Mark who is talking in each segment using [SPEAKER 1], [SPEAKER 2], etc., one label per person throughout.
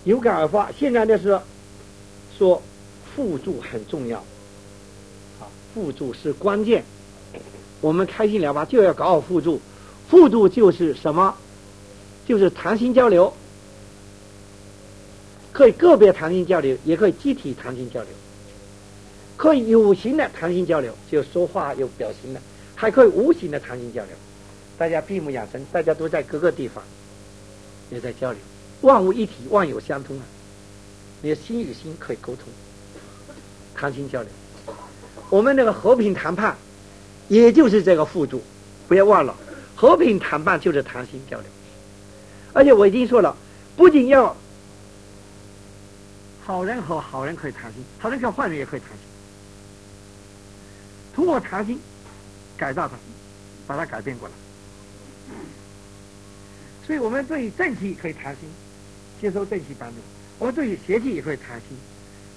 [SPEAKER 1] 有感而发。现在的是说辅助很重要，辅助是关键。我们开心疗法就要搞好辅助，辅助就是什么？就是谈心交流，可以个别谈心交流，也可以集体谈心交流，可以有形的谈心交流，就说话有表情的，还可以无形的谈心交流。大家闭目养神，大家都在各个地方也在交流，万物一体，万有相通啊！你的心与心可以沟通，谈心交流。我们那个和平谈判，也就是这个辅助，不要忘了，和平谈判就是谈心交流。而且我已经说了，不仅要好人和好人可以谈心，好人和坏人也可以谈心，通过谈心改造他，把他改变过来。所以我们对正气可以谈心，接受正气帮助；我们对邪气也可以谈心，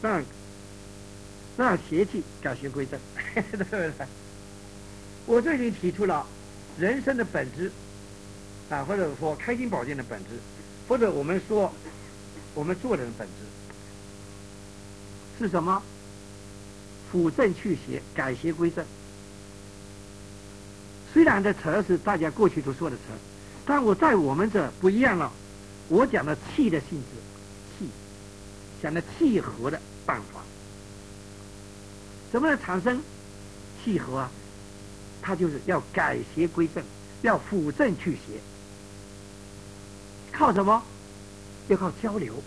[SPEAKER 1] 让邪气改邪归正，对不对？我这里提出了人生的本质或者说开心保健的本质，或者我们说我们做人的本质是什么？辅正去邪，改邪归正。虽然这词是大家过去都说的词，但我在我们这不一样了。我讲的气的性质，气讲的契合的办法。怎么能产生契合啊？它就是要改邪归正，要辅正去邪。靠什么？要靠交流。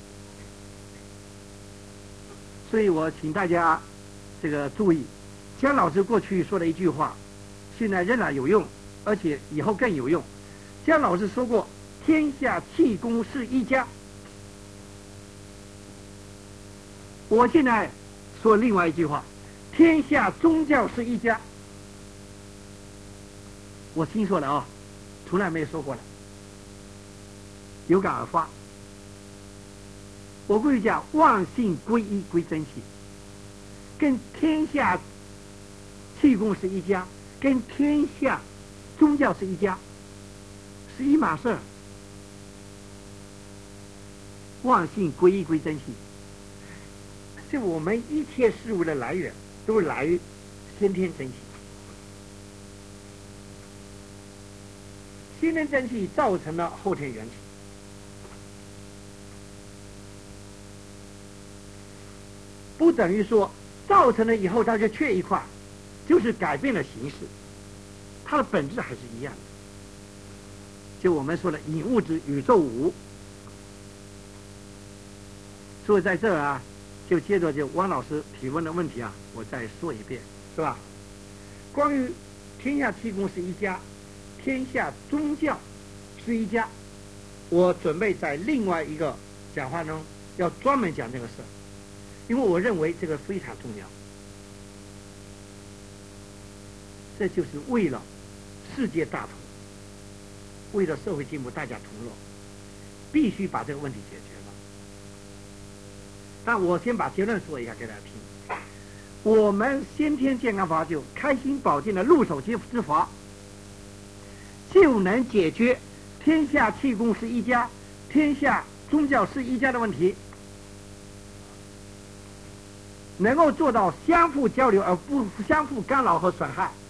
[SPEAKER 1] 所以我请大家这个注意，姜老师过去说的一句话，现在仍然有用，而且以后更有用。姜老师说过，天下气功是一家。我现在说另外一句话，天下宗教是一家。我新说的啊，从来没有说过的，有感而发。我过去讲万性归一归真气，跟天下气功是一家，跟天下宗教是一家，是一码事。万性归一归真气，是我们一切事物的来源都来于先天真气。先天真气造成了后天元气，不等于说造成了以后它就缺一块，就是改变了形式，它的本质还是一样的。就我们说的引物质宇宙无。所以在这儿啊，就接着就汪老师提问的问题啊，我再说一遍，是吧？关于天下气功是一家，天下宗教是一家，我准备在另外一个讲话中要专门讲这个事，因为我认为这个非常重要。这就是为了世界大同，为了社会进步，大家同乐，必须把这个问题解决了。但我先把结论说一下给大家听。我们先天健康法就开心保健的入手之法，就能解决天下气功是一家，天下宗教是一家的问题，能够做到相互交流而不相互干扰和损害，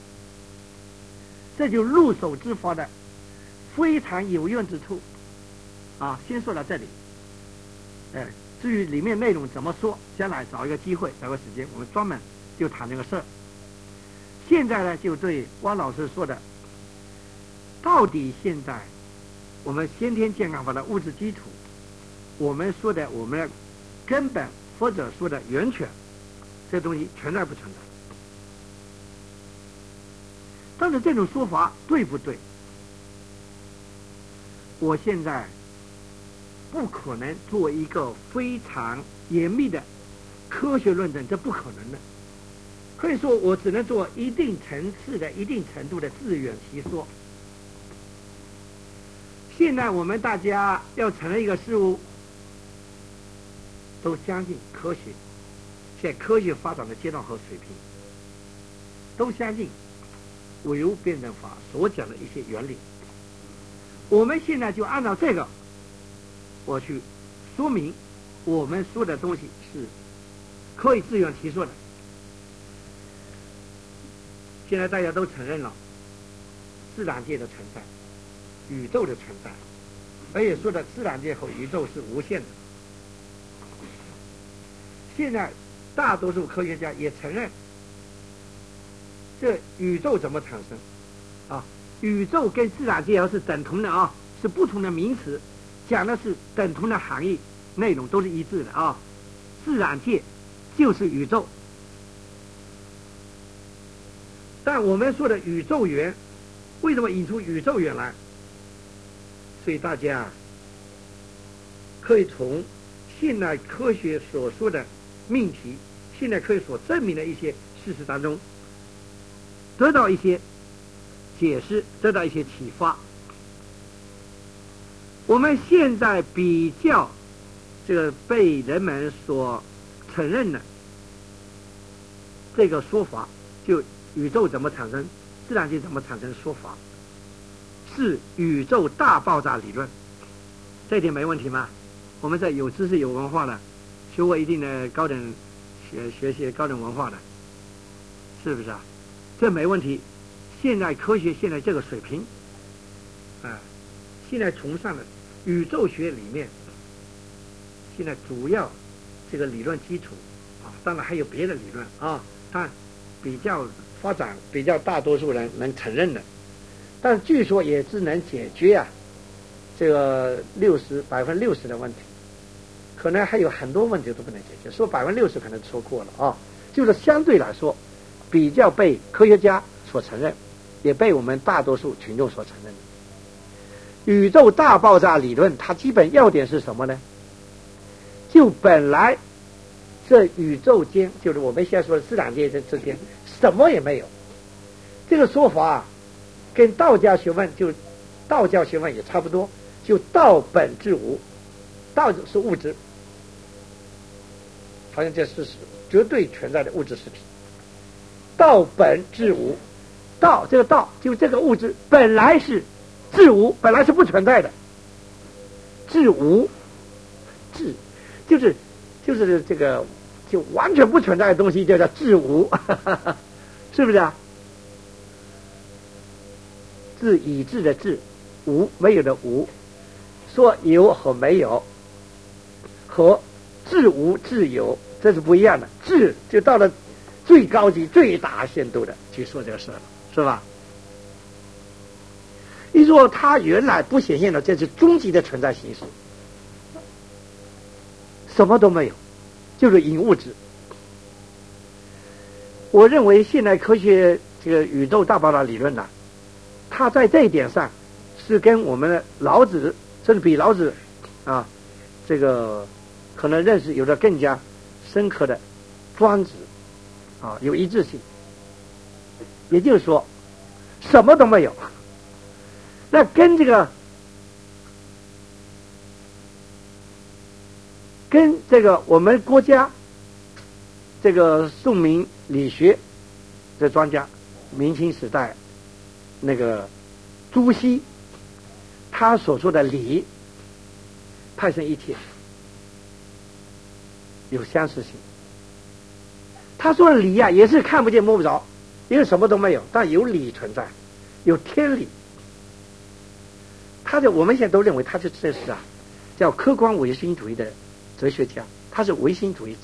[SPEAKER 1] 这就入手之法的非常有用之处啊。先说到这里，至于里面内容怎么说，将来找一个机会，找个时间，我们专门就谈这个事儿。现在呢，就对汪老师说的，到底现在我们先天健康法的物质基础，我们说的我们的根本或者说的源泉，这东西存在不存在？但是这种说法对不对？我现在不可能做一个非常严密的科学论证，这不可能的。可以说我只能做一定层次的一定程度的自圆其说。现在我们大家要承认一个事物，都相信科学，在科学发展的阶段和水平，都相信伪物辩证法所讲的一些原理。我们现在就按照这个我去说明我们说的东西是可以自圆其说的。现在大家都承认了自然界的存在，宇宙的存在，而且说的自然界和宇宙是无限的。现在大多数科学家也承认，这宇宙怎么产生啊？宇宙跟自然界要是等同的啊，是不同的名词，讲的是等同的含义，内容都是一致的啊。自然界就是宇宙，但我们说的宇宙源，为什么引出宇宙源来？所以大家可以从现代科学所说的命题，现代科学所证明的一些事实当中，得到一些解释，得到一些启发。我们现在比较这个被人们所承认的这个说法，就宇宙怎么产生，自然界怎么产生的说法，是宇宙大爆炸理论，这一点没问题吗？我们这有知识有文化的，学过一定的高等学习高等文化的，是不是啊？这没问题。现在科学现在这个水平现在崇尚的宇宙学里面，现在主要这个理论基础当然还有别的理论但比较发展比较大多数人能承认的，但据说也只能解决这个60%的问题，可能还有很多问题都不能解决。说60%可能说过了就是相对来说比较被科学家所承认，也被我们大多数群众所承认的宇宙大爆炸理论，它基本要点是什么呢？就本来这宇宙间，就是我们现在说的自然界之间什么也没有。这个说法跟道家学问也差不多，就道本质无，道是物质，好像这是绝对存在的物质实体。道本质无，道这个道就这个物质本来是质无，本来是不存在的。质无，质就是这个就完全不存在的东西就叫质无是不是啊？质已知的质，无没有的无，说有和没有和质无质有这是不一样的。质就到了最高级最大限度的去说这个事了，是吧？一说它原来不显现的，这是终极的存在形式，什么都没有，就是隐物质。我认为现代科学这个宇宙大爆炸理论它在这一点上是跟我们的老子，甚至比老子这个可能认识有着更加深刻的庄子有一致性。也就是说什么都没有，那跟这个我们国家这个宋明理学的专家，明清时代那个朱熹他所说的理派生一体有相似性。他说的理也是看不见摸不着，因为什么都没有，但有理存在，有天理。我们现在都认为他这是叫客观唯心主义的哲学家，他是唯心主义者，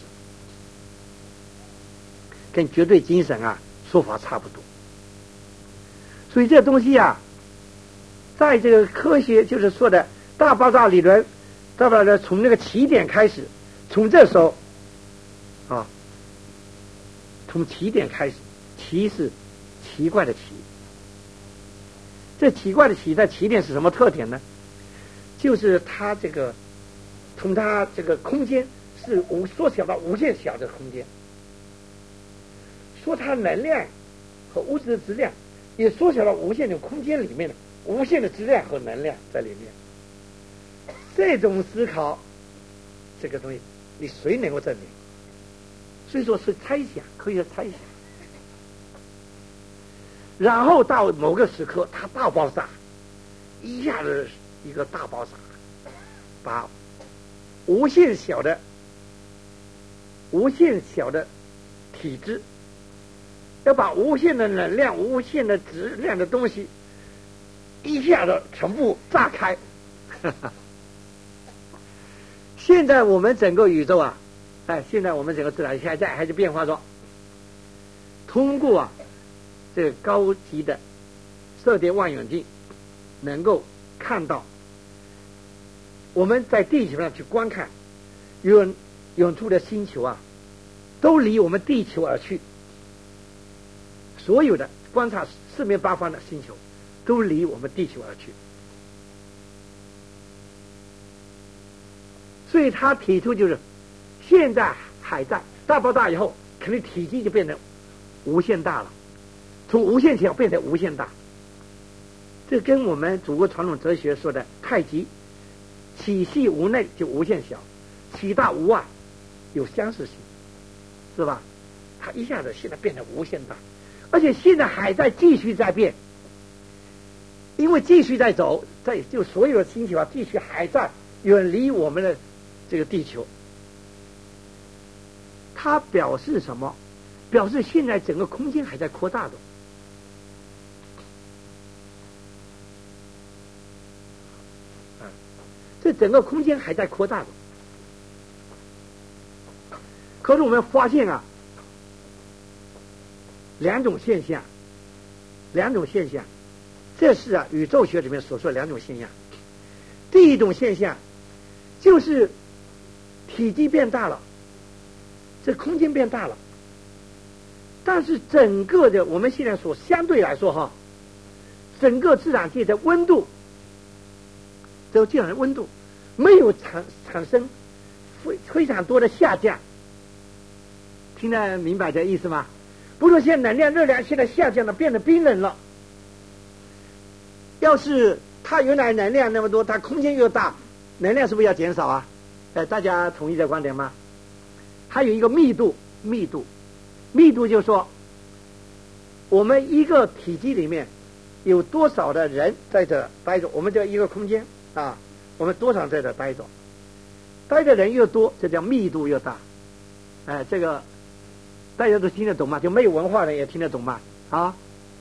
[SPEAKER 1] 跟绝对精神说法差不多。所以这东西在这个科学就是说的大爆炸理论，大爆炸从那个起点开始，从这时候从起点开始，奇是奇怪的奇。这奇怪的奇在起点是什么特点呢？就是它这个从它这个空间是缩小到无限小的空间，说它能量和物质的质量也缩小到无限的空间里面的无限的质量和能量在里面。这种思考，这个东西你谁能够证明？所以说是猜想，科学猜想。然后到某个时刻它大爆炸，一下子一个大爆炸，把无限小的体质，要把无限的能量、无限的质量的东西一下子全部炸开。现在我们整个宇宙啊，现在我们整个自然现在还是变化中，通过这个高级的射电望远镜，能够看到我们在地球上去观看远处的星球啊，都离我们地球而去。所有的观察四面八方的星球都离我们地球而去。所以他提出就是现在海在大爆炸以后肯定体积就变成无限大了，从无限小变成无限大。这跟我们祖国传统哲学说的太极起细无内就无限小，起大无外有相似性，是吧？它一下子现在变成无限大，而且现在还在继续在变，因为继续在走，就所有的星球啊继续还在远离我们的这个地球。它表示什么？表示现在整个空间还在扩大的。这整个空间还在扩大的。可是我们发现啊，两种现象，这是宇宙学里面所说的两种现象。第一种现象就是体积变大了，这空间变大了，但是整个的我们现在所相对来说整个自然界的温度，这自然的温度没有产生非常多的下降。听得明白这意思吗？不是现在能量热量现在下降了，变得冰冷了。要是它原来能量那么多，它空间又大，能量是不是要减少啊？大家同意这观点吗？还有一个密度就是说，我们一个体积里面有多少的人在这待着，我们这一个空间啊，我们多少在这待着，待的人越多，这叫密度越大。这个大家都听得懂吗？就没有文化的人也听得懂吗？啊！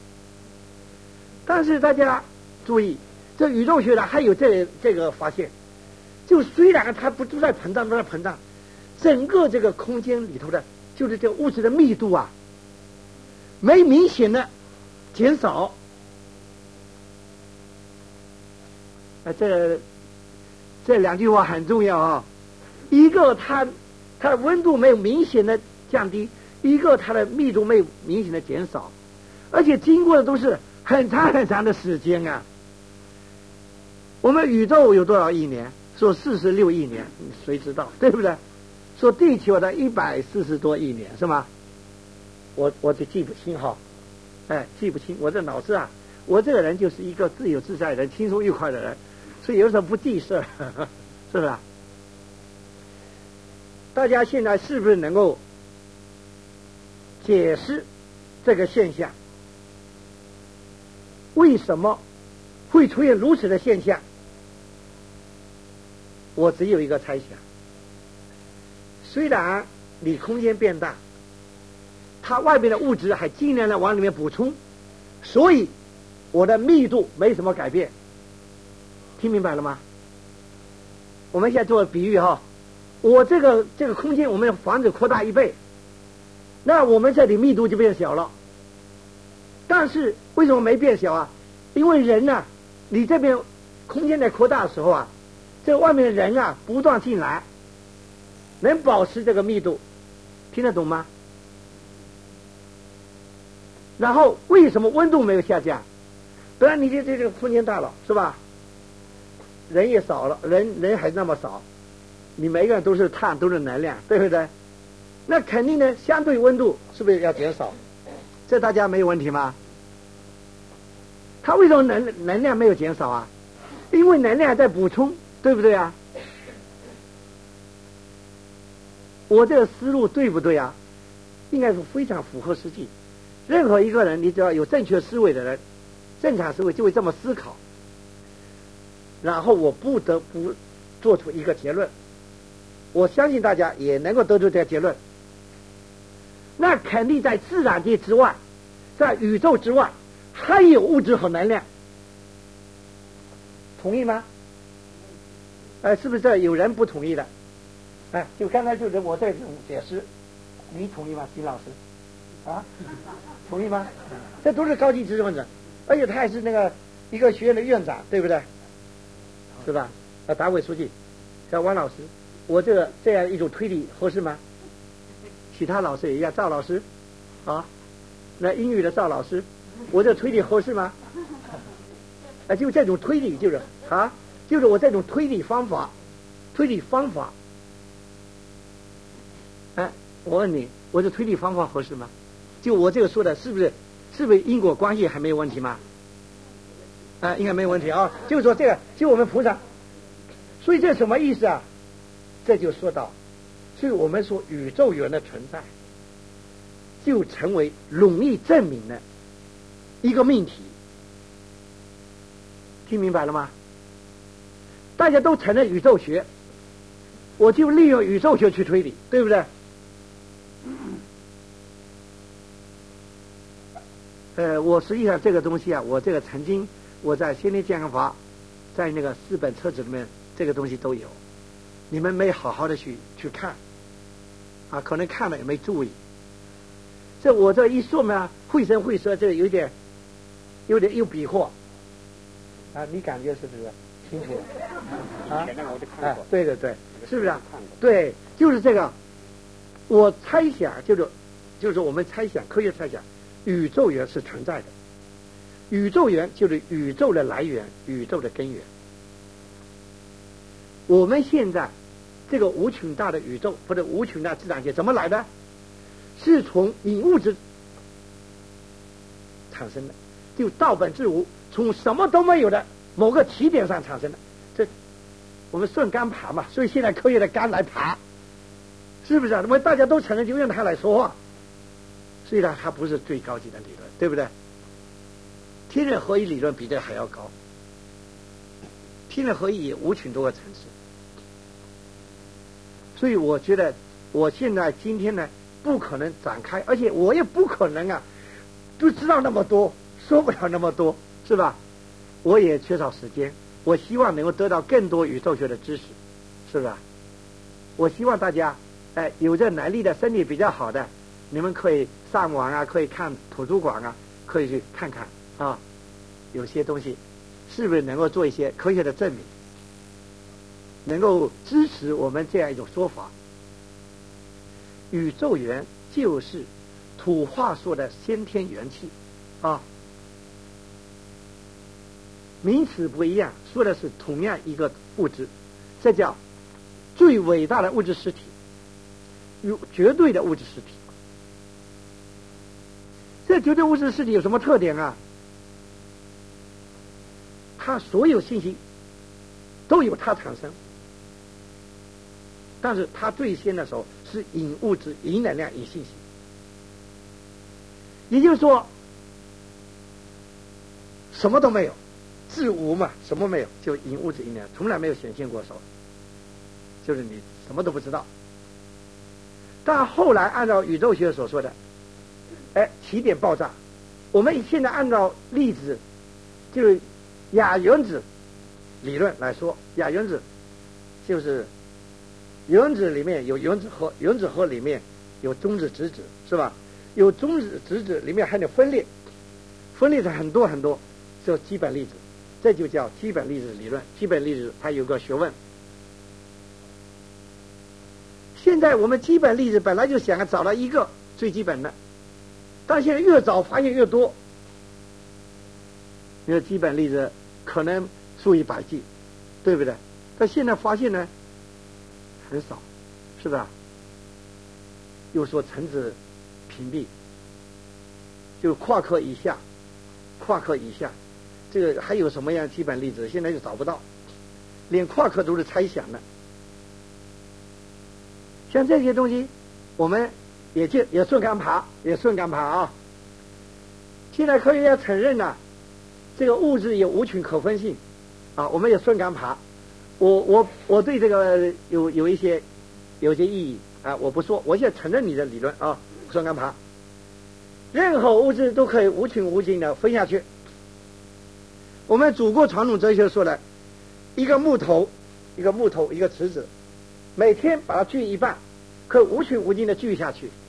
[SPEAKER 1] 但是大家注意，这宇宙学的还有这个发现，就虽然它不都在膨胀，整个这个空间里头的，就是这个物质的密度啊，没明显的减少。这两句话很重要啊！一个它的温度没有明显的降低，一个它的密度没有明显的减少，而且经过的都是很长的时间啊。我们宇宙有多少亿年？说46亿年，谁知道，对不对？说地球的140多亿年，是吗？我就记不清记不清。我这脑子啊，我这个人就是一个自由自在的人，轻松愉快的人，所以有时候不记事，是不是？大家现在是不是能够解释这个现象？为什么会出现如此的现象？我只有一个猜想，虽然你空间变大，它外面的物质还尽量的往里面补充，所以我的密度没什么改变。听明白了吗？我们现在做比喻我这个空间我们房子扩大1倍，那我们这里密度就变小了。但是为什么没变小啊？因为人啊，你这边空间在扩大的时候啊，这外面的人啊不断进来，能保持这个密度，听得懂吗？然后为什么温度没有下降？不然你这个空间大了，是吧？人也少了，人还那么少，你每个人都是碳，都是能量，对不对？那肯定呢，相对温度是不是要减少？这大家没有问题吗？它为什么能量没有减少啊？因为能量在补充，对不对啊？我这个思路对不对啊？应该是非常符合实际。任何一个人，你只要有正确思维的人，正常思维就会这么思考。然后我不得不做出一个结论， 我相信大家也能够得出这个结论。那肯定在自然界之外，在宇宙之外，还有物质和能量，同意吗？是不是这有人不同意的？就刚才就是我这种解释，你同意吗，金老师？同意吗？这都是高级知识分子，而且他还是那个一个学院的院长，对不对？是吧？党委书记，像汪老师，我这样一种推理合适吗？其他老师也一样，赵老师，那英语的赵老师，我这推理合适吗？就这种推理就是我这种推理方法，我问你，我这推理方法合适吗？就我这个说的是不是因果关系还没有问题吗？应该没有问题啊。就是说这个，就我们菩萨，所以这什么意思啊？这就说到，所以我们说宇宙源的存在，就成为容易证明的一个命题。听明白了吗？大家都承认宇宙学，我就利用宇宙学去推理，对不对？我实际上这个东西啊，我这个曾经我在先天健康法，在那个4本册子里面，这个东西都有，你们没好好的去看，可能看了也没注意。我这一说嘛，绘声绘色，这有点又比划，你感觉是不是清楚了？对，是不是啊？对，就是这个。我猜想就是我们猜想，科学猜想，宇宙源是存在的，宇宙源就是宇宙的来源，宇宙的根源。我们现在这个无穷大的宇宙或者无穷大自然界怎么来的？是从引物质产生的，就道本质无，从什么都没有的某个起点上产生的。这我们顺杆爬嘛，所以现在科学的杆来爬，是不是啊？因为大家都承认，就用它来说话。所以呢，它不是最高级的理论，对不对？天人合一理论比这还要高，天人合一也无穷多个层次。所以我觉得，我现在今天呢，不可能展开，而且我也不可能都知道那么多，说不了那么多，是吧？我也缺少时间，我希望能够得到更多宇宙学的知识，是吧？我希望大家，有这能力的，身体比较好的，你们可以上网可以看图书馆可以去看看有些东西是不是能够做一些科学的证明，能够支持我们这样一种说法。宇宙源就是土话说的先天元气名词不一样，说的是同样一个物质，这叫最伟大的物质实体，绝对的物质实体。这绝对物质实体有什么特点啊？它所有信息都由它产生，但是它最先的时候是引物质、引能量、引信息。也就是说，什么都没有，自无嘛，什么没有，就引物质、引能量，从来没有显现过手，就是你什么都不知道。但后来按照宇宙学所说的，起点爆炸，我们现在按照粒子，就是亚原子理论来说，亚原子就是原子里面有原子核，原子核里面有中子、质子，是吧？有中子、质子里面还有分裂，分裂成很多很多，叫基本粒子，这就叫基本粒子理论。基本粒子它有个学问。现在我们基本粒子本来就想找到一个最基本的，但现在越找发现越多。因为基本粒子可能数以百计，对不对？但现在发现呢很少，是吧？又说层子屏蔽，就夸克以下，这个还有什么样基本粒子现在就找不到，连夸克都是猜想的。像这些东西我们也顺杆爬现在科学家承认这个物质有无穷可分性我们也顺杆爬。我对这个有一些有些意义啊，我不说，我现在承认你的理论啊，双钢爬，任何物质都可以无穷无尽的分下去。我们祖国传统哲学说的，一个木头，一个池子，每天把它锯一半，可以无穷无尽的锯下去。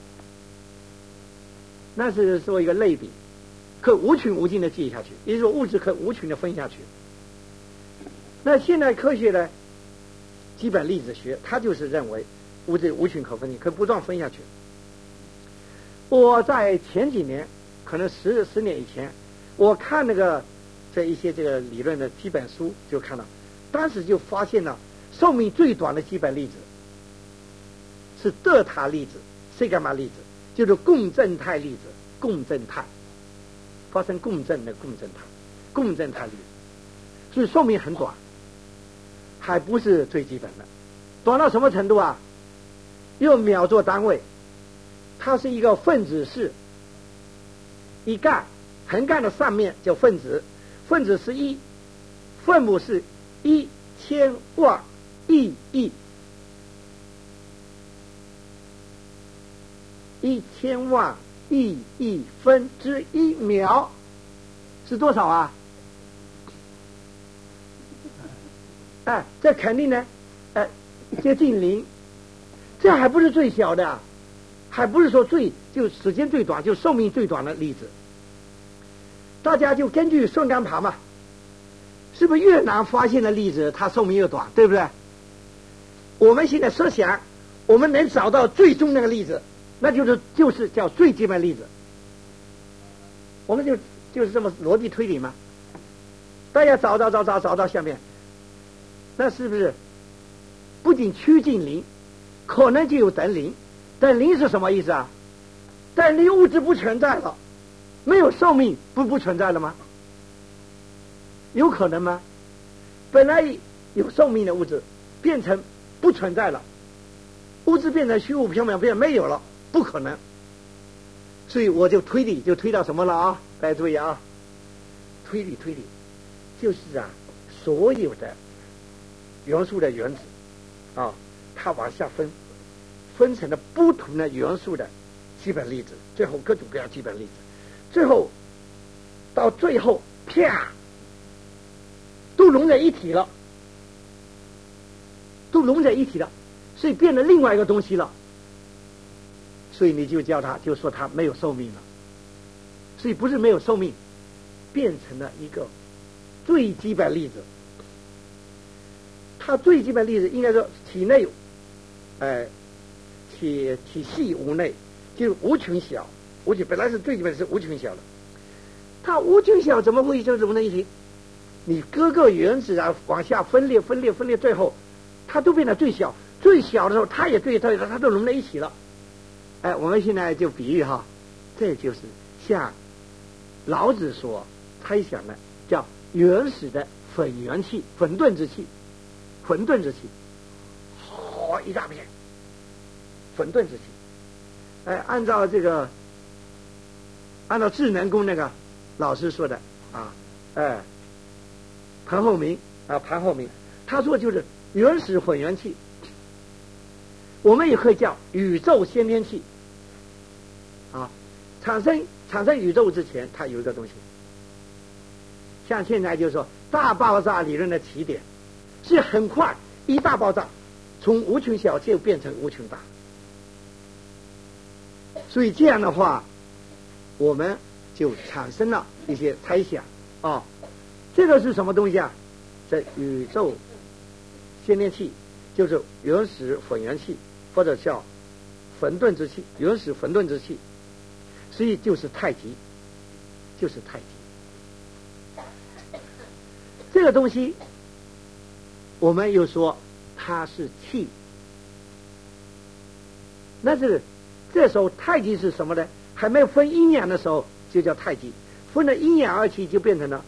[SPEAKER 1] 那是做一个类比，可以无穷无尽的锯下去，也就是说物质可以无穷的分下去。那现代科学呢，基本粒子学，它就是认为物质无穷可分，可以不断分下去。我在前几年，可能十年以前，我看这一些这个理论的基本书，就看到，当时就发现了寿命最短的基本粒子是德塔粒子、西伽马粒子，就是共振态粒子，共振态发生共振的共振态粒子，所以寿命很短，还不是最基本的，短到什么程度啊？用秒做单位，它是一个分子式，一杠，横杠的上面叫分子，分子是1，分母是1000万亿，1000万亿分之1秒是多少啊？这肯定呢，接近0，这还不是最小的，还不是说就时间最短，就寿命最短的粒子。大家就根据顺杆爬嘛，是不是越难发现的粒子它寿命越短，对不对？我们现在设想，我们能找到最终那个粒子，那就是叫最基本粒子。我们就是这么逻辑推理嘛。大家找到下面，那是不是不仅趋近0，可能就有等0？等0是什么意思啊？等0物质不存在了，没有寿命不存在了吗？有可能吗？本来有寿命的物质变成不存在了，物质变成虚无缥缈，变没有了，不可能。所以我就推理，就推到什么了啊？大家注意啊，推理就是所有的元素的原子它往下分成了不同的元素的基本粒子，最后各种各样基本粒子，最后到最后啪都融在一起了，所以变成另外一个东西了，所以你就说它没有寿命了。所以不是没有寿命，变成了一个最基本粒子。它最基本粒子应该说体内体系无内，就是无穷小，本来是最基本是无穷小的，它无穷小怎么会就融在一起？你各个原子往下分裂，最后它都变得最小的时候，它都融在一起了。我们现在就比喻这就是像老子所猜想的叫原始的混沌之气，一大片混沌之气。按照智能宫那个老师说的盘后明，他说就是原始混元气，我们也可以叫宇宙先天气产生宇宙之前，它有一个东西，像现在就是说大爆炸理论的起点是很快一大爆炸，从无穷小就变成无穷大。所以这样的话，我们就产生了一些猜想这个是什么东西啊？这宇宙先天气就是原始混元气，或者叫混沌之气，原始混沌之气，所以就是太极。这个东西我们又说它是气，那是这时候太极是什么呢？还没有分阴阳的时候就叫太极，分了阴阳二气就变成了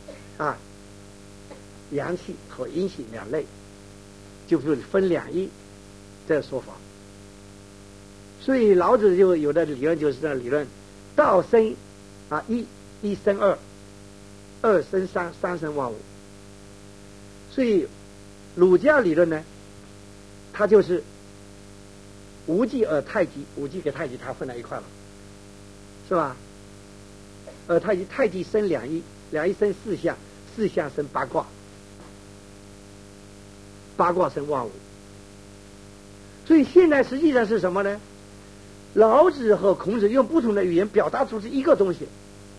[SPEAKER 1] 阳气和阴气两类，就是分两仪这个说法。所以老子就有的理论就是这个理论，道生一生二，二生三，三生万物。所以儒家理论呢，它就是无极而太极，无极跟太极它混在一块了，是吧？太极，太极生两仪，两仪生四象，四象生八卦，八卦生万物。所以现在实际上是什么呢？老子和孔子用不同的语言表达出是一个东西，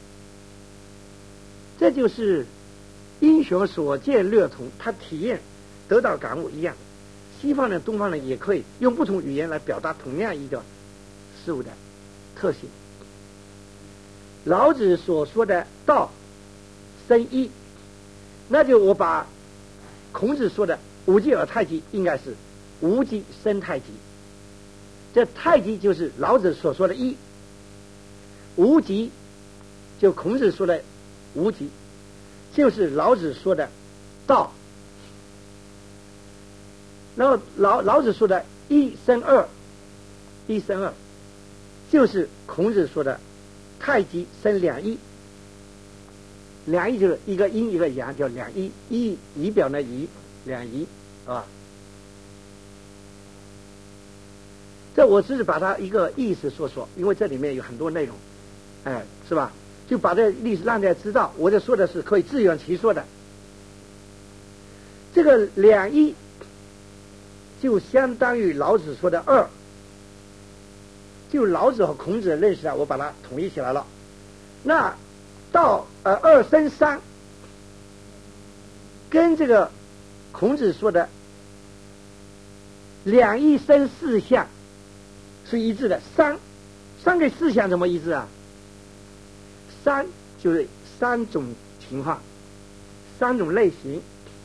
[SPEAKER 1] 这就是英雄所见略同，他体验得到感悟一样。西方人、东方人也可以用不同语言来表达同样一个事物的特性。老子所说的道生一，那就我把孔子说的无极而太极应该是无极生太极，这太极就是老子所说的一，无极就孔子说的无极，就是老子说的道。然后老子说的一生二，一生二，就是孔子说的太极生两仪，两仪就是一个阴一个阳，叫两仪，仪表呢仪，两仪啊。这我只是把它一个意思说，因为这里面有很多内容，是吧？就把这历史让大家知道，我这说的是可以自圆其说的。这个两仪就相当于老子说的二，就老子和孔子的认识啊，我把它统一起来了。那到二生三，跟这个孔子说的两仪生四象是一致的。三跟四象怎么一致啊？三就是三种情况，三种类型，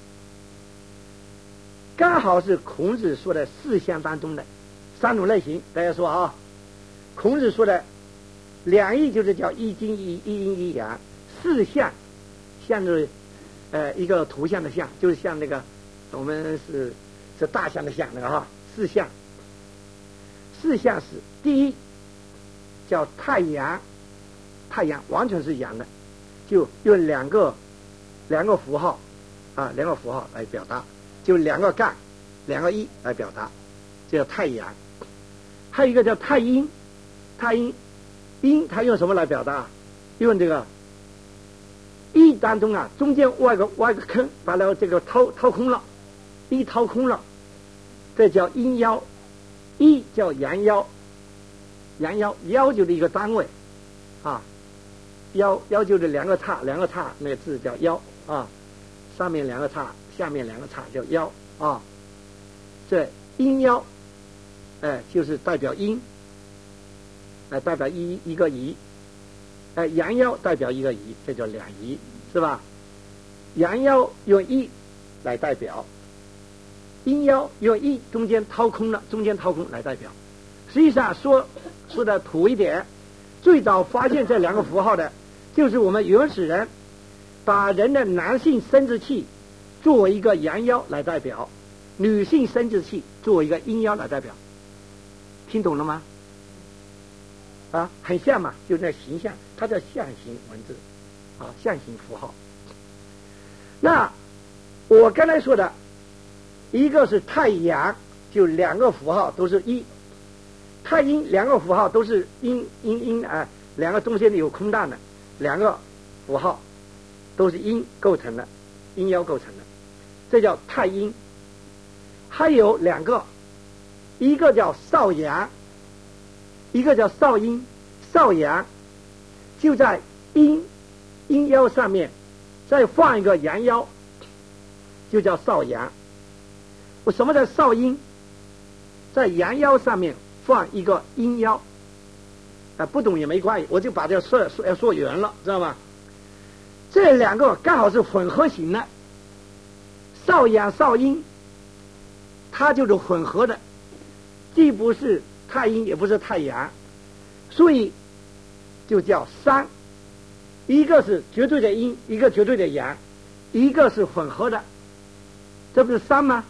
[SPEAKER 1] 刚好是孔子说的四象当中的三种类型。大家说啊，孔子说的两仪就是叫一阴一阳，四象像是一个图像的像，就是像那个我们是大象的象那个哈，四象。四象是第一叫太阳，太阳完全是阳的，就用两个符号啊，两个符号来表达，就两个杠两个一来表达，这叫太阳。还有一个叫太阴，太阴它用什么来表达？用这个一当中啊，中间挖个坑，把那个这个掏空了，一掏空了，这叫阴爻。一叫阳爻，阳爻就是一个单位啊，爻就是两个叉那个字叫爻啊，上面两个叉，下面两个叉叫爻啊。这阴爻就是代表阴，代表一个仪，阳爻代表一个仪，这叫两仪，是吧？阳爻用一来代表，阴爻用一中间掏空来代表。实际上说的土一点，最早发现这两个符号的就是我们原始人，把人的男性生殖器作为一个阳爻来代表，女性生殖器作为一个阴爻来代表。听懂了吗？啊，很像嘛，就那形象，它叫象形文字啊，象形符号。那我刚才说的一个是太阳，就两个符号都是一；太阴两个符号都是阴啊，两个中间有空档的两个符号都是阴构成的，阴爻构成的，这叫太阴。还有两个，一个叫少阳，一个叫少阴。少阳就在阴爻上面再放一个阳爻，就叫少阳。我什么叫少阴？在阳爻上面放一个阴爻，不懂也没关系，我就把这说圆了，知道吗？这两个刚好是混合型的，少阳少阴，它就是混合的，既不是太阴也不是太阳，所以就叫三，一个是绝对的阴，一个绝对的阳，一个是混合的，这不是三吗？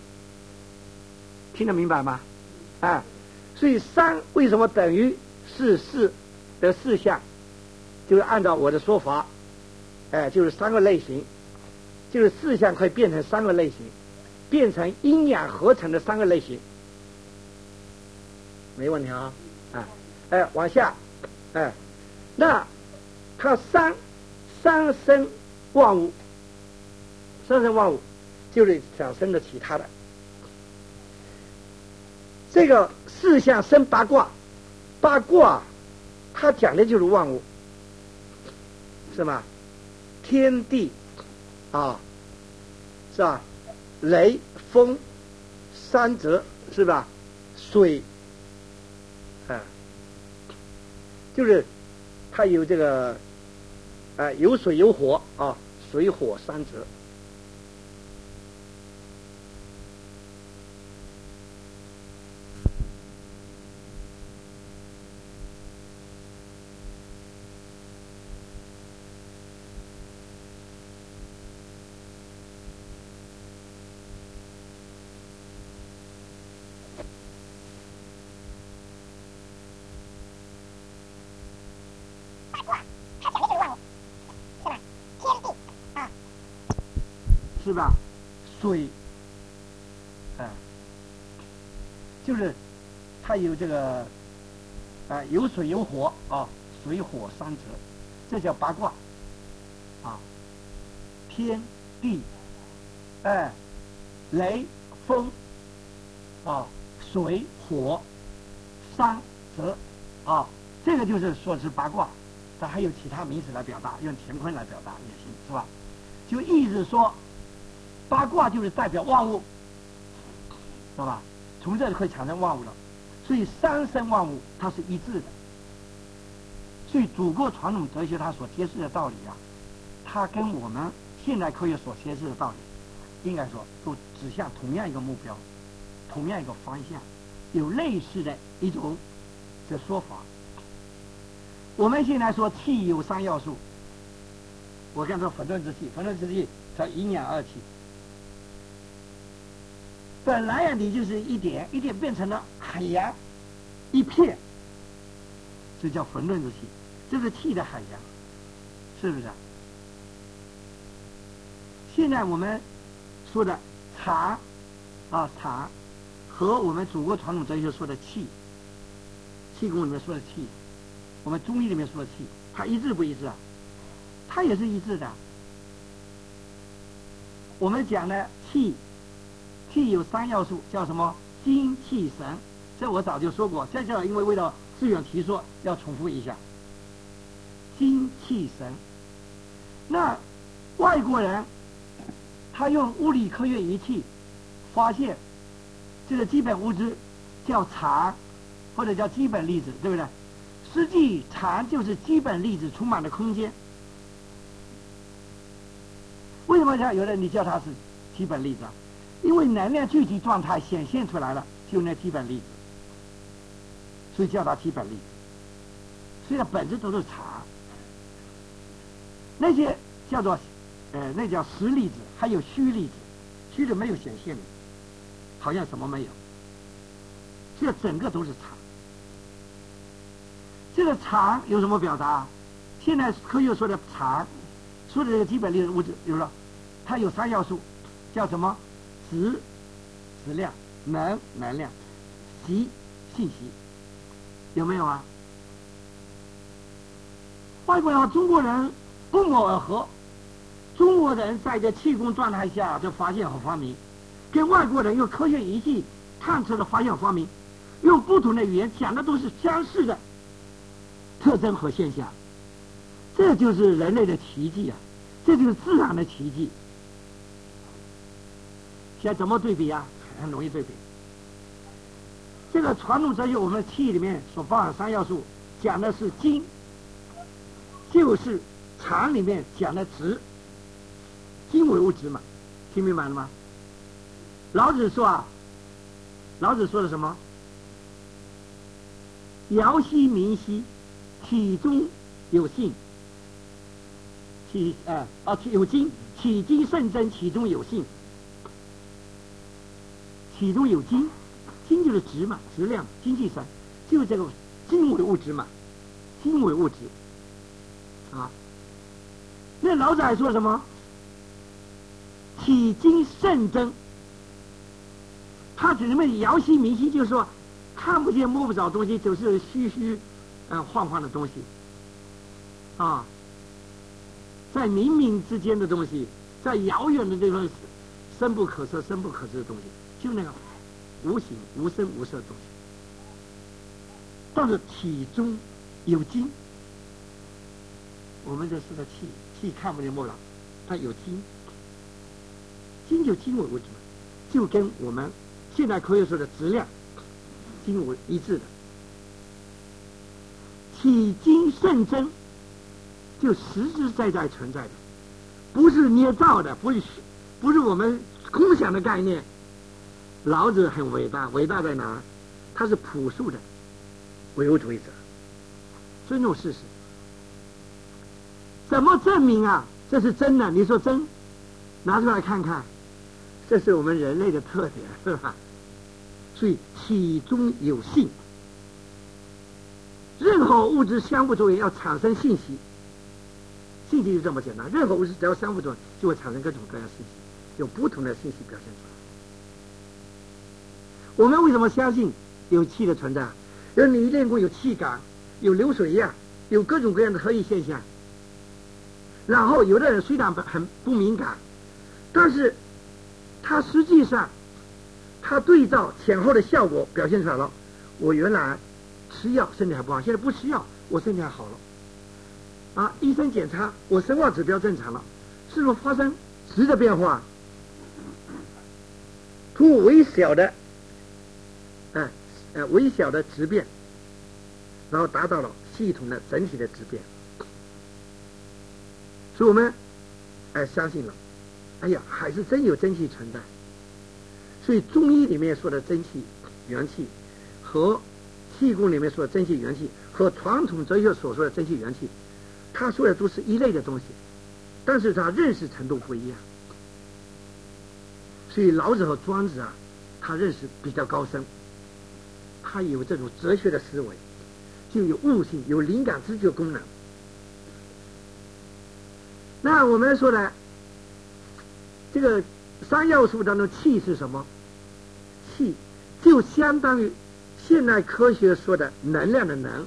[SPEAKER 1] 听得明白吗？所以三为什么等于是四的四象，就是按照我的说法，就是三个类型，就是四象可以变成三个类型，变成阴阳合成的三个类型。 没问题啊。往下，那它三生万物，三生万物就是产生了其他的。这个四象生八卦，八卦它讲的就是万物，是吧？天地啊，是吧？雷风山泽，是吧？水就是它有这个有水有火啊，水火山泽。是吧？水，就是它有这个有水有火啊，水火山泽，这叫八卦啊。天地，雷风啊，水火山泽啊，这个就是说是八卦。但还有其他名词来表达，用乾坤来表达也行，是吧？就意思说，八卦就是代表万物，知道吧？从这里可以产生万物了。所以三生万物它是一致的。所以祖国传统哲学它所揭示的道理啊，它跟我们现代科学所揭示的道理，应该说都指向同样一个目标，同样一个方向，有类似的一种的说法。我们现在说气有三要素，我刚才说混沌之气，混沌之气叫阴阳二气。本来啊，你就是一点一点变成了海洋一片，这叫混沌之气，这是气的海洋，是不是啊？现在我们说的禅禅和我们祖国传统哲学说的气功里面说的气，我们中医里面说的气，它一致不一致啊？它也是一致的。我们讲的气有三要素，叫什么？精气神。这我早就说过，在这因为为了自圆其说，要重复一下。精气神。那外国人他用物理科学仪器发现这个基本物质叫场，或者叫基本粒子，对不对？实际场就是基本粒子充满的空间。为什么有的你叫它是基本粒子啊？因为能量具体状态显现出来了，就那基本粒子，所以叫它基本粒子。所以它本质都是场。那些叫做那叫实粒子，还有虚粒子，虚的没有显现的，好像什么没有。这整个都是场。这个场有什么表达？现在科学说的场，说的这个基本粒子物质，比如说它有三要素，叫什么？质量、能量、息信息，有没有啊？外国人和中国人不谋而合，中国人在这气功状态下就发现和发明，跟外国人用科学仪器探测的发现和发明，用不同的语言讲的都是相似的特征和现象，这就是人类的奇迹啊！这就是自然的奇迹。现在怎么对比啊？很容易对比。这个传统哲学，我们气里面所包含三要素，讲的是精，就是常里面讲的质，精为物质嘛，听明白了吗？老子说啊，老子说的什么？爻兮冥兮，体中有性。有精，体精甚真，其中有性。体中有精，精就是质嘛，质量、精气神，就是这个精为物质嘛，精为物质啊。那老子还说什么？体精甚真，他指什么？爻兮冥兮，就是说看不见摸不着东西，就是虚虚晃晃的东西啊，在冥冥之间的东西，在遥远的地方深不可测、深不可知的东西，就那个无形、无声、无色的东西。但是体中有精，我们这说的气，气看不见摸不着，它有精，精就精为物质嘛，就跟我们现代科学说的质量、精为一致的。体精甚真，就实实在在存在的，不是捏造的，不是我们空想的概念。老子很伟大，伟大在哪？他是朴素的唯物主义者，尊重事实。怎么证明啊？这是真的？你说真，拿出来看看，这是我们人类的特点，是吧？所以体中有性，任何物质相互作用要产生信息，信息就这么简单。任何物质只要相互作用，就会产生各种各样的信息，有不同的信息表现出来。我们为什么相信有气的存在？因为你练功有气感，有流水样，有各种各样的特异现象。然后有的人虽然很不敏感，但是他实际上他对照前后的效果表现出来了。我原来吃药身体还不好，现在不吃药我身体还好了啊！医生检查我生化指标正常了，是不是发生质的变化？图微小的微小的质变，然后达到了系统的整体的质变。所以我们相信了，哎呀，还是真有真气存在。所以中医里面说的真气、元气，和气功里面说的真气、元气，和传统哲学所说的真气、元气，他说的都是一类的东西，但是他认识程度不一样。所以老子和庄子啊，他认识比较高深，他有这种哲学的思维，就有悟性，有灵感知觉功能。那我们说的这个三要素当中，气是什么？气就相当于现代科学说的能量的能，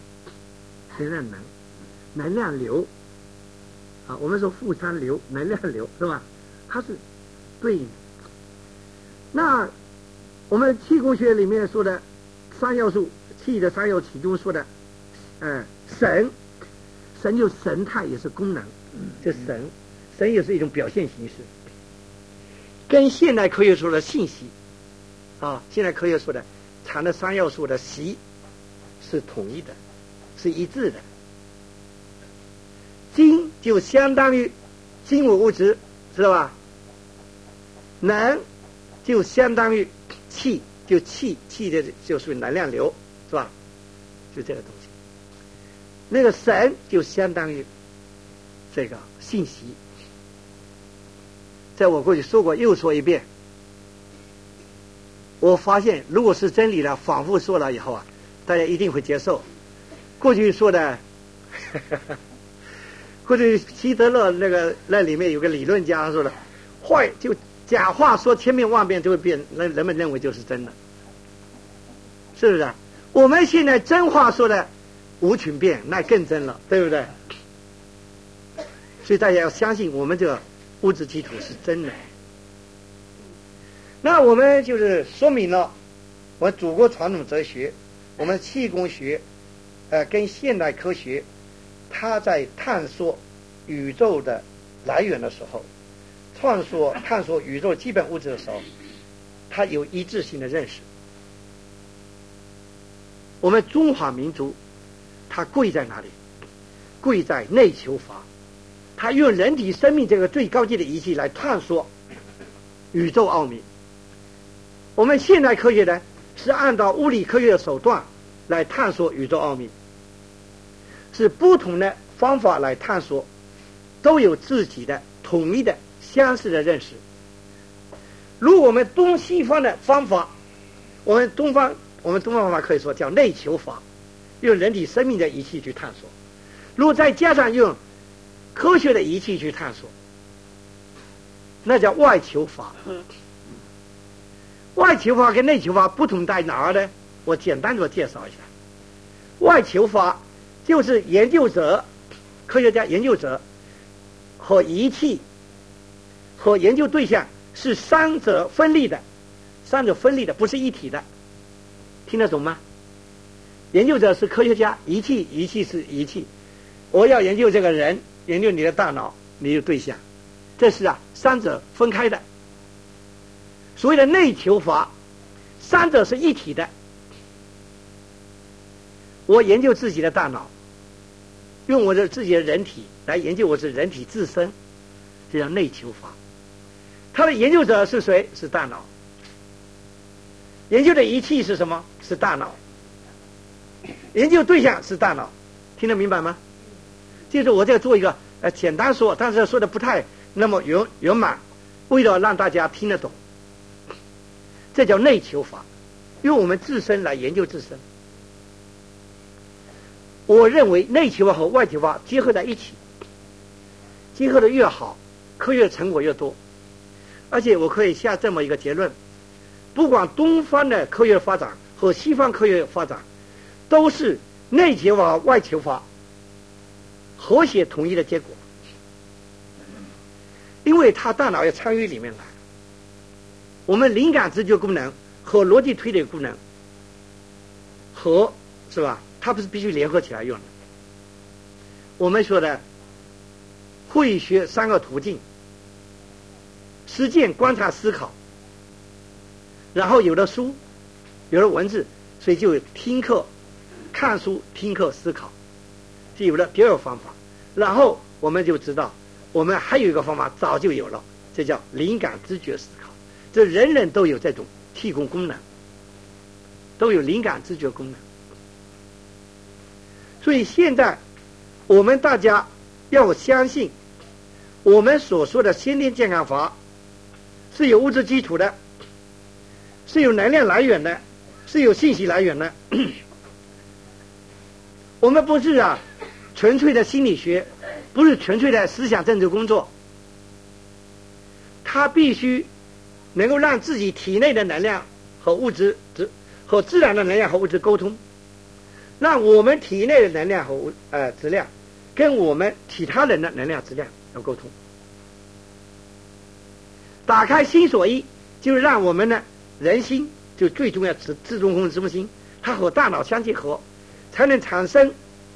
[SPEAKER 1] 能量流啊，我们说负三流，能量流是吧？它是对应的。那我们气功学里面说的三要素，气的三要其中说的神就神态，也是功能，这神也是一种表现形式，跟现代科学说的信息啊，现代科学说的藏的三要素的习是统一的，是一致的。精就相当于精为物质，知道吧？能就相当于气，就气的就属于能量流，是吧？就这个东西。那个神就相当于这个信息。在我过去说过，又说一遍。我发现，如果是真理了，反复说了以后啊，大家一定会接受。过去说的，过去希特勒那里面有个理论家说的，坏就假话说千遍万遍就会变，人们认为就是真的，是不是？我们现在真话说的无穷遍，那更真了，对不对？所以大家要相信我们这个物质基础是真的。那我们就是说明了我们祖国传统哲学，我们气功学跟现代科学，它在探索宇宙的来源的时候，探索宇宙基本物质的时候，它有一致性的认识。我们中华民族它贵在哪里？贵在内求法，它用人体生命这个最高级的仪器来探索宇宙奥秘。我们现代科学呢，是按照物理科学的手段来探索宇宙奥秘，是不同的方法来探索，都有自己的统一的相似的认识。如果我们东西方的方法，我们东方方法可以说叫内求法，用人体生命的仪器去探索。如果再加上用科学的仪器去探索，那叫外求法。外求法跟内求法不同在哪儿呢？ 我简单的介绍一下。外求法就是研究者、科学家研究者和仪器和研究对象是三者分立的，不是一体的，听得懂吗？研究者是科学家，仪器是仪器。我要研究这个人，研究你的大脑，你的对象，这是三者分开的。所谓的内求法，三者是一体的。我研究自己的大脑，用我的自己的人体来研究我是人体自身，这叫内求法。他的研究者是谁？是大脑。研究的仪器是什么？是大脑。研究对象是大脑，听得明白吗？就是我在做一个简单说，但是说的不太那么圆满，为了让大家听得懂，这叫内求法，用我们自身来研究自身。我认为内求法和外求法结合在一起，结合的越好，科学成果越多。而且我可以下这么一个结论，不管东方的科学发展和西方科学发展，都是内求法外求法和谐统一的结果，因为他大脑要参与里面来。我们灵感直觉功能和逻辑推理功能是吧？它不是必须联合起来用的。我们说的会学三个途径：实践、观察、思考。然后有了书，有了文字，所以就有听课、看书、听课、思考，就有了第二个方法。然后我们就知道，我们还有一个方法早就有了，这叫灵感知觉思考。这人人都有这种提供功能，都有灵感知觉功能。所以现在我们大家要相信，我们所说的先天健康法是有物质基础的，是有能量来源的，是有信息来源的。我们不是纯粹的心理学，不是纯粹的思想政治工作，它必须能够让自己体内的能量和物质和自然的能量和物质沟通，让我们体内的能量和质量跟我们其他人的能量质量要沟通。打开心所意，就是让我们的人心，就最重要自动控制中心，它和大脑相结合，才能产生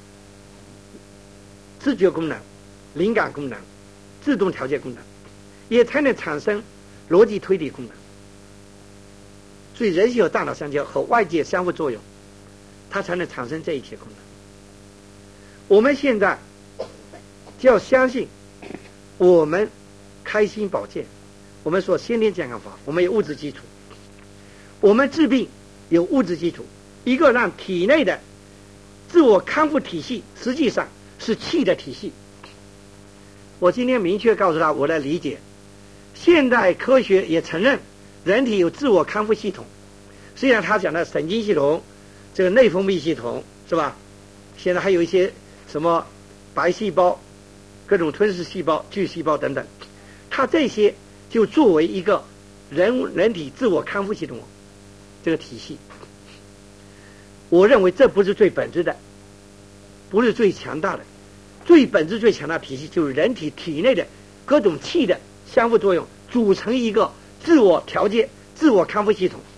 [SPEAKER 1] 知觉功能、灵感功能、自动调节功能，也才能产生逻辑推理功能。所以人心和大脑相结合，和外界相互作用，它才能产生这一切功能。我们现在就要相信，我们开心保健，我们说先天健康法，我们有物质基础，我们治病有物质基础，一个让体内的自我康复体系实际上是气的体系。我今天明确告诉他我的理解，现代科学也承认人体有自我康复系统，虽然他讲的神经系统、这个内分泌系统是吧？现在还有一些什么白细胞、各种吞噬细胞、巨细胞等等，它这些就作为一个人体自我康复系统这个体系。我认为这不是最本质的，不是最强大的，最本质最强大的体系就是人体体内的各种气的相互作用，组成一个自我调节、自我康复系统。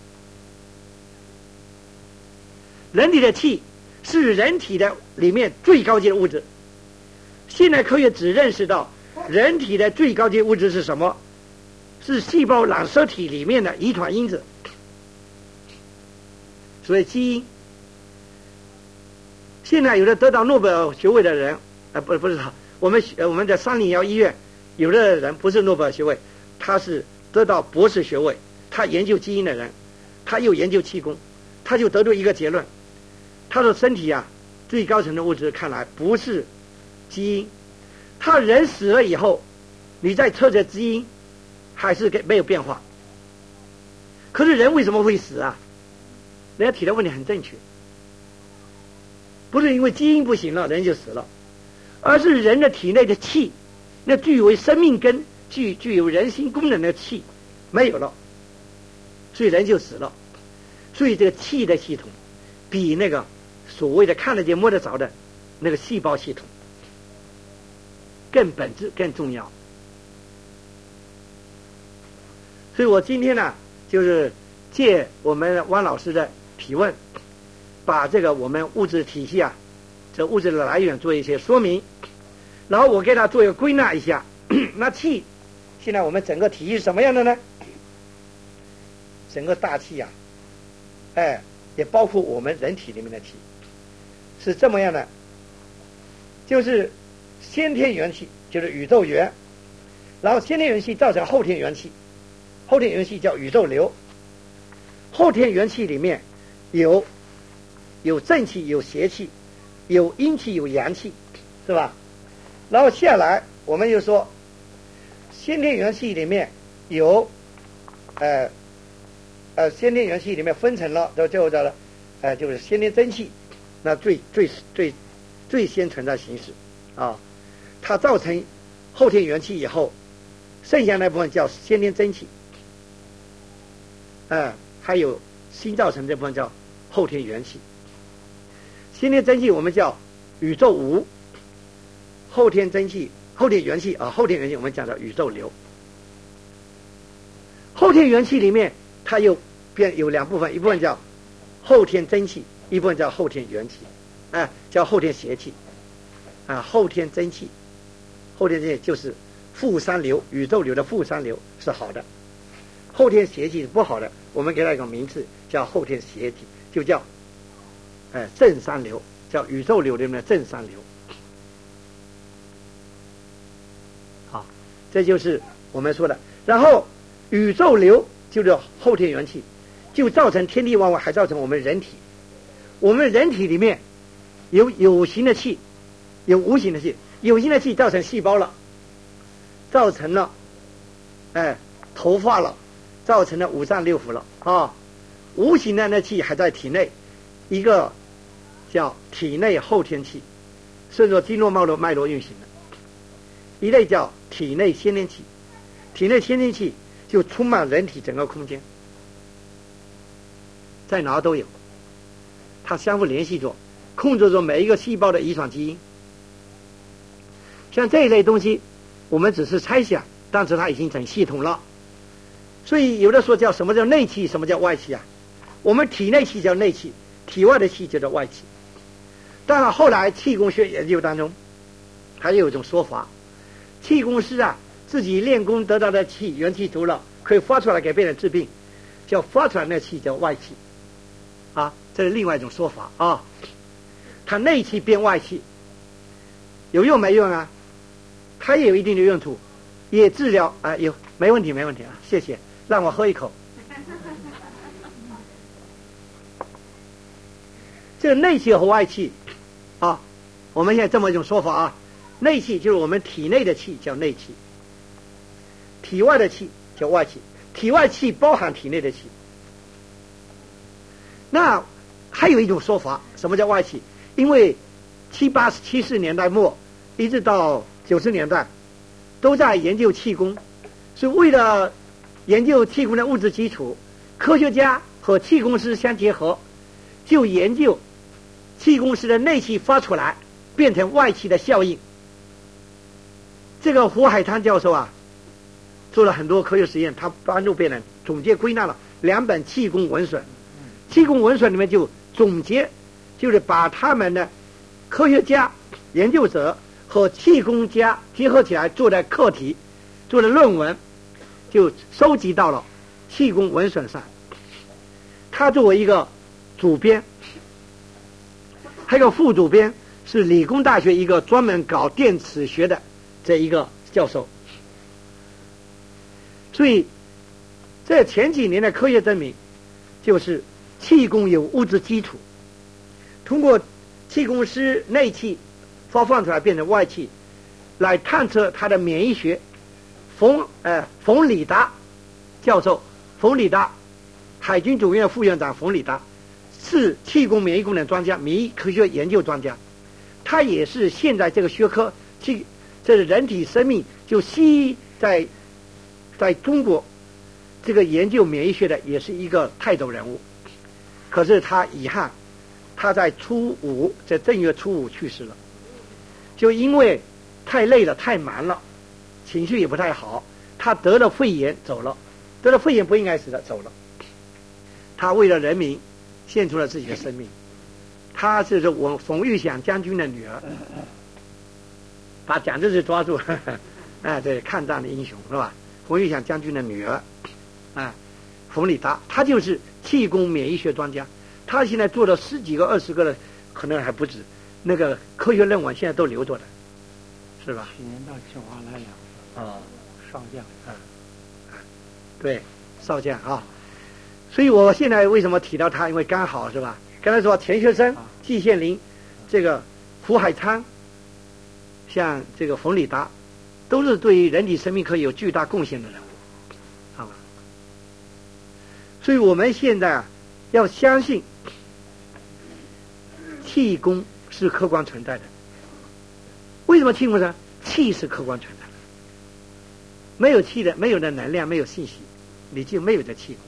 [SPEAKER 1] 人体的气是人体的里面最高级的物质。现代科学只认识到人体的最高级物质是什么？是细胞染色体里面的遗传因子，所以基因。现在有的得到诺贝尔学位的人，不是我们的301医院有的人不是诺贝尔学位，他是得到博士学位，他研究基因的人，他又研究气功，他就得出一个结论，他的身体最高层的物质看来不是基因，他人死了以后，你再测这基因还是没有变化。可是人为什么会死啊？人家提的问题很正确，不是因为基因不行了人就死了，而是人的体内的气，那具有生命根、具有人心功能的气没有了，所以人就死了。 注意这个气的系统，比那个所谓的看得见摸得着的那个细胞系统更本质更重要。所以我今天呢，就是借我们汪老师的提问，把这个我们物质体系啊，这物质的来源做一些说明，然后我给他做一个归纳一下。那气现在我们整个体系是什么样的呢？整个大气啊，也包括我们人体里面的气是这么样的，就是先天元气，就是宇宙元，然后先天元气造成后天元气，后天元气叫宇宙流。后天元气里面有正气，有邪气，有阴气，有阳气，是吧？然后下来我们就说先天元气里面有先天元气里面分成了就是先天真气，那最先存在形式啊，它造成后天元气以后，剩下那部分叫先天真气，还有新造成这部分叫后天元气。先天真气我们叫宇宙无，后天真气、后天元气后天元气我们讲到宇宙流。后天元气里面它有两部分，一部分叫后天真气，一部分叫后天元气，叫后天邪气。后天真气就是负三流，宇宙流的负三流是好的，后天邪气是不好的，我们给它一个名字叫后天邪气，就叫正三流，叫宇宙流里面的正三流。好，这就是我们说的。然后宇宙流就是后天元气，就造成天地万物，还造成我们人体。我们人体里面有形的气，有无形的气。有形的气造成细胞了，造成了头发了，造成了五脏六腑了无形的那气还在体内，一个叫体内后天气，顺着经络脉络运行的；一类叫体内先天气，体内先天气就充满人体整个空间，在哪都有，它相互联系着，控制着每一个细胞的遗传基因。像这一类东西我们只是猜想，但是它已经成系统了。所以有的说叫什么叫内气，什么叫外气啊？我们体内气叫内气，体外的气就叫外气。当然后来气功学研究当中还有一种说法，气功师自己练功得到的气元气足了，可以发出来给别人治病，叫发出来的气叫外气这是另外一种说法它内气变外气有用没用啊？它也有一定的用处，也治疗有没问题谢谢，让我喝一口。这个内气和外气我们现在这么一种说法内气就是我们体内的气叫内气，体外的气叫外气，体外气包含体内的气。那还有一种说法，什么叫外气？因为70年代末一直到90年代都在研究气功，所以为了研究气功的物质基础，科学家和气功师相结合，就研究气功师的内气发出来变成外气的效应。这个胡海滩教授做了很多科学实验，他帮助别人总结归纳了2本气功文损。气功文损里面就总结，就是把他们的科学家研究者和气功家结合起来做的课题，做的论文，就收集到了气功文损上。他作为一个主编，还有副主编是理工大学一个专门搞电磁学的这一个教授。所以这前几年的科学证明，就是气功有物质基础，通过气功师内气发放出来变成外气，来探测它的免疫学。冯里达教授，冯里达海军总院副院长冯里达是气功免疫功能专家，免疫科学研究专家，他也是现在这个学科这是人体生命就西医在中国这个研究免疫学的也是一个泰斗人物。 可是他遗憾，他在正月初五去世了，就因为太累了太忙了，情绪也不太好，他得了肺炎走了，得了肺炎不应该死的走了。他为了人民献出了自己的生命。他是我冯玉祥将军的女儿，把蒋介石抓住，对，抗战的英雄是吧？冯玉祥将军的女儿，冯礼达，他就是气功免疫学专家，他现在做了10几个、20个的，可能还不止，那个科学论文现在都留着的，是吧？
[SPEAKER 2] 去年到清华来了，少将，
[SPEAKER 1] 对，少将啊。所以我现在为什么提到他？因为刚好是吧？刚才说钱学森、季羡林，这个胡海昌，像这个冯礼达，都是对于人体生命科有巨大贡献的人物，好吧？所以我们现在要相信气功是客观存在的。为什么气功呢？气是客观存在的，没有气的，没有的能量，没有信息，你就没有的气功。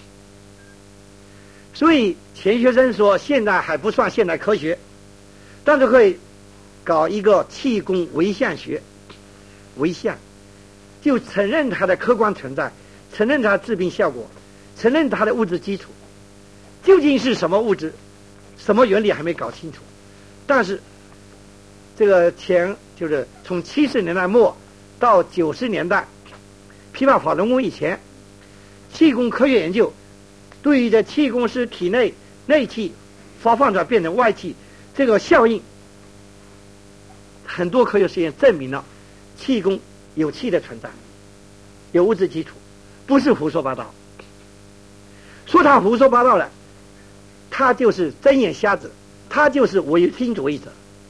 [SPEAKER 1] 所以钱学森说，现在还不算现代科学，但是可以搞一个气功唯象学，唯象就承认它的客观存在，承认它的治病效果，承认它的物质基础，究竟是什么物质，什么原理还没搞清楚。但是这个就是从70年代末到90年代，批判法轮功以前，气功科学研究对于这气功师体内内气发放出来变成外气这个效应，很多科学实验证明了气功有气的存在，有物质基础，不是胡说八道。说他胡说八道了，他就是睁眼瞎子，他就是唯心主义者。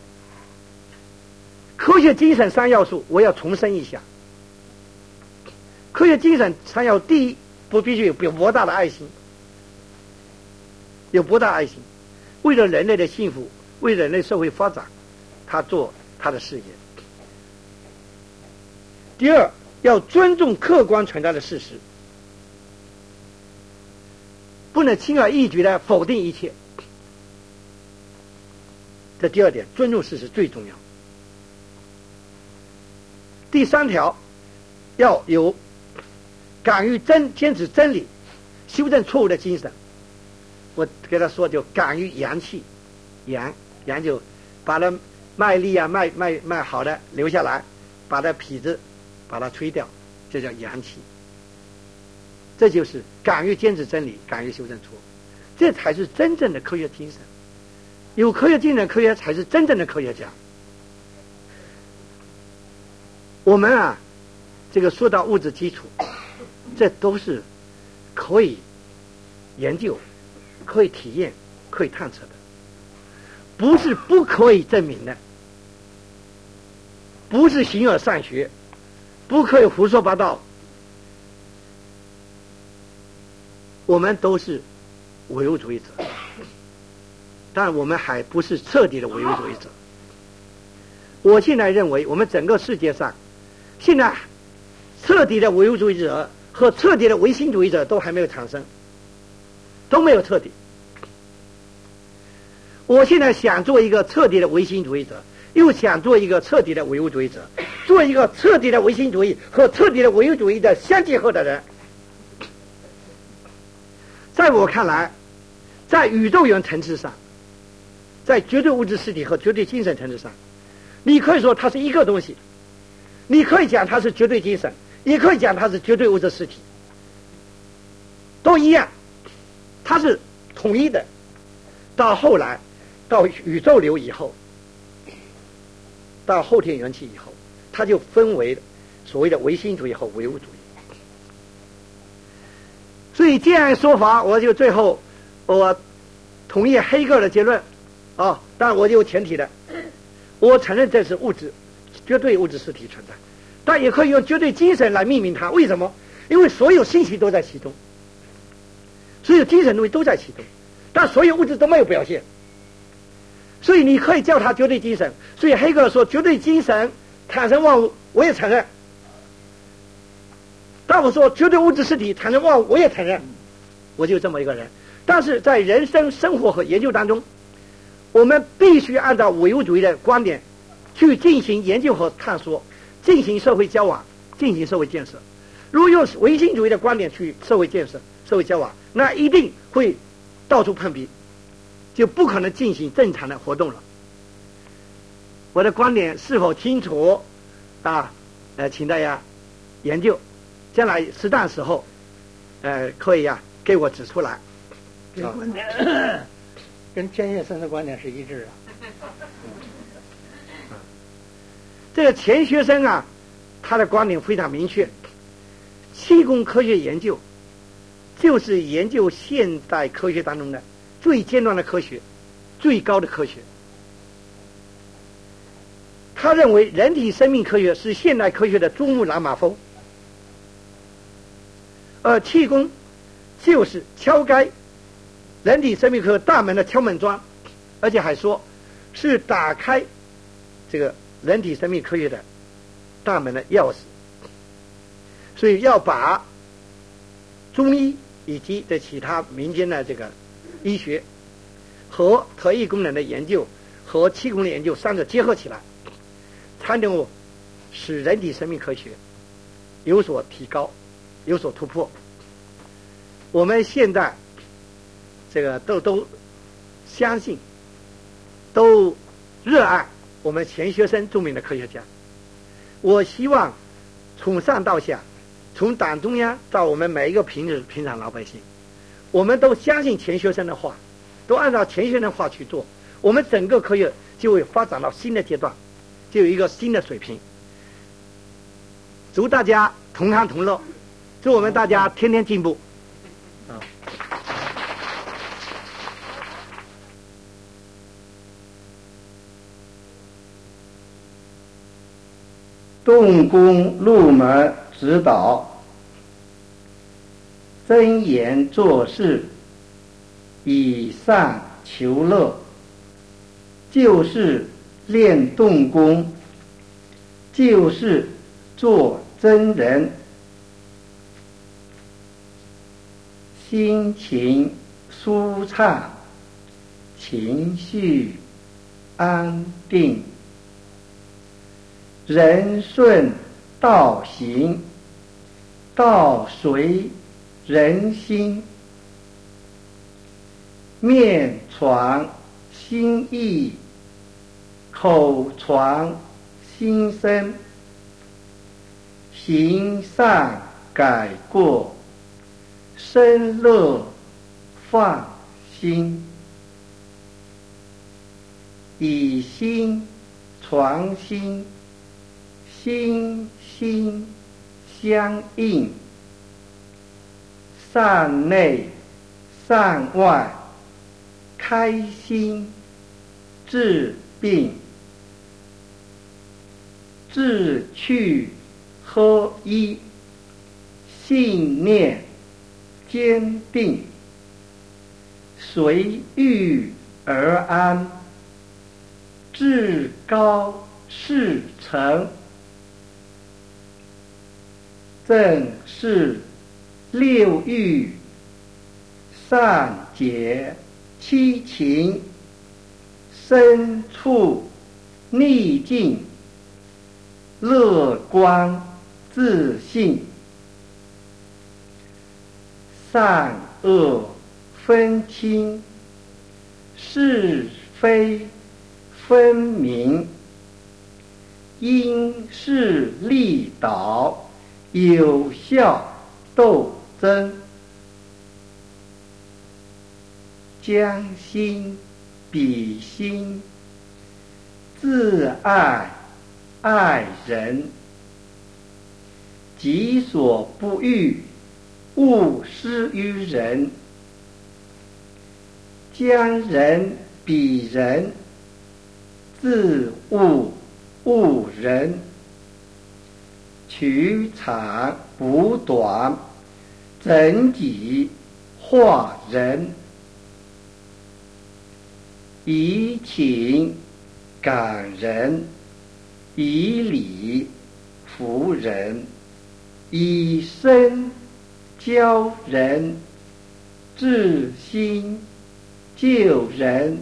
[SPEAKER 1] 科学精神3要素我要重申一下，科学精神3要素，第一，必须有博大的爱心，有博大爱心，为了人类的幸福，为人类社会发展，他做他的事业。第二，要尊重客观存在的事实，不能轻而易举的否定一切。这第二点，尊重事实最重要。第3条，要有敢于坚持真理、修正错误的精神。我给他说，就敢于扬气，扬就把它卖力啊卖好的留下来，把它痞子把它吹掉，这叫扬气。这就是敢于坚持真理，敢于修正错误，这才是真正的科学精神。有科学精神，科学才是真正的科学家。我们这个说到物质基础，这都是可以研究、可以体验、可以探测的，不是不可以证明的，不是形而上学，不可以胡说八道。我们都是唯物主义者，但我们还不是彻底的唯物主义者。我现在认为，我们整个世界上，现在彻底的唯物主义者和彻底的唯心主义者都还没有产生，都没有彻底。我现在想做一个彻底的唯心主义者，又想做一个彻底的唯物主义者，做一个彻底的唯心主义和彻底的唯物主义的相结合的人。在我看来，在宇宙源层次上，在绝对物质实体和绝对精神层次上，你可以说它是一个东西，你可以讲它是绝对精神，也可以讲它是绝对物质实体，都一样，它是统一的。到后来，到宇宙流以后，到后天元气以后，它就分为所谓的唯心主义和唯物主义。所以这样的说法，我就最后我同意黑格尔的结论但我有前提的，我承认这是物质，绝对物质实体存在，但也可以用绝对精神来命名它。为什么？因为所有信息都在其中，所有精神东西都在其中，但所有物质都没有表现，所以你可以叫它绝对精神。所以黑格尔说，绝对精神产生万物，我也承认。但我说绝对物质实体产生万物，我也承认，我就这么一个人。 但是在人生、生活和研究当中，我们必须按照唯物主义的观点去进行研究和探索，进行社会交往，进行社会建设。如果用唯心主义的观点去社会建设、社会交往，那一定会到处碰壁，就不可能进行正常的活动了。我的观点是否清楚啊？请大家研究，将来适当时候，可以给我指出来。
[SPEAKER 2] 这个观点跟钱学森的观点是一致的。
[SPEAKER 1] 这个钱学森他的观点非常明确，气功科学研究就是研究现代科学当中的最尖端的科学，最高的科学。他认为人体生命科学是现代科学的珠穆朗玛峰，而气功就是敲开人体生命科学大门的敲门砖，而且还说是打开这个人体生命科学的大门的钥匙。所以要把中医以及这其他民间的这个医学和特异功能的研究和气功的研究三者结合起来，才能够使人体生命科学有所提高，有所突破。我们现在这个都相信，都热爱我们钱学森著名的科学家。我希望从上到下，从党中央到我们每一个平常老百姓，我们都相信钱学森的话，都按照钱学森的话去做，我们整个科学就会发展到新的阶段，就有一个新的水平。祝大家同康同乐，祝我们大家天天进步。
[SPEAKER 3] 动功入门指导，真言做事，以善求乐，就是练动功，就是做真人。心情舒畅，情绪安定，人顺道行，道随人心，面传心意，口传心声，行善改过，生乐放心，以心传心，心心相应，善内善外，开心治病，志趣合一，信念坚定，随遇而安，至高事成，正是六欲，善解七情，身处逆境，乐观自信，善恶分清，是非分明，因势利导，有效斗争，将心比心，自爱爱人，己所不欲，勿施于人，将人比人，自误误人，取长补短，整己化人，以情感人，以理服人，以身教人， 治心救人，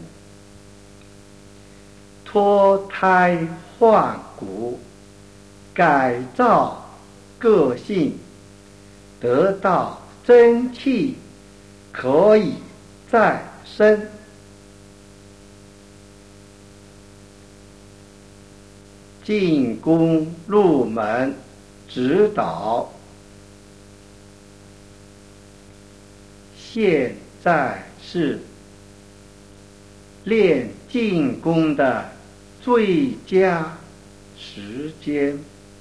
[SPEAKER 3] 脱胎换骨，改造个性，得到真气，可以再生。进宫入门指导。现在是练进宫的最佳时间，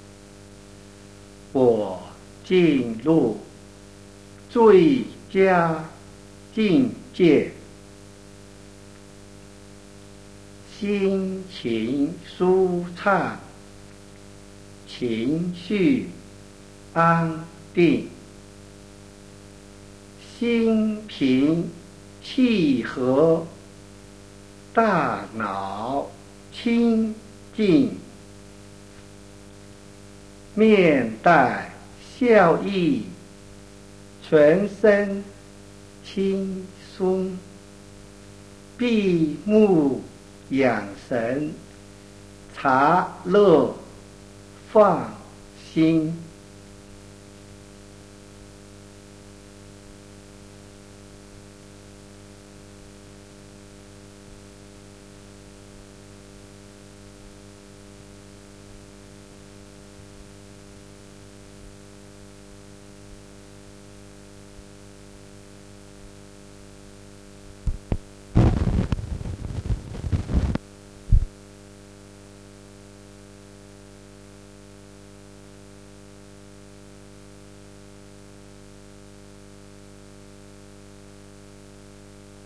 [SPEAKER 3] 我进入最佳境界，心情舒畅，情绪安定，心平气和，大脑清净，面带笑意，全身轻松，闭目养神，察乐放心。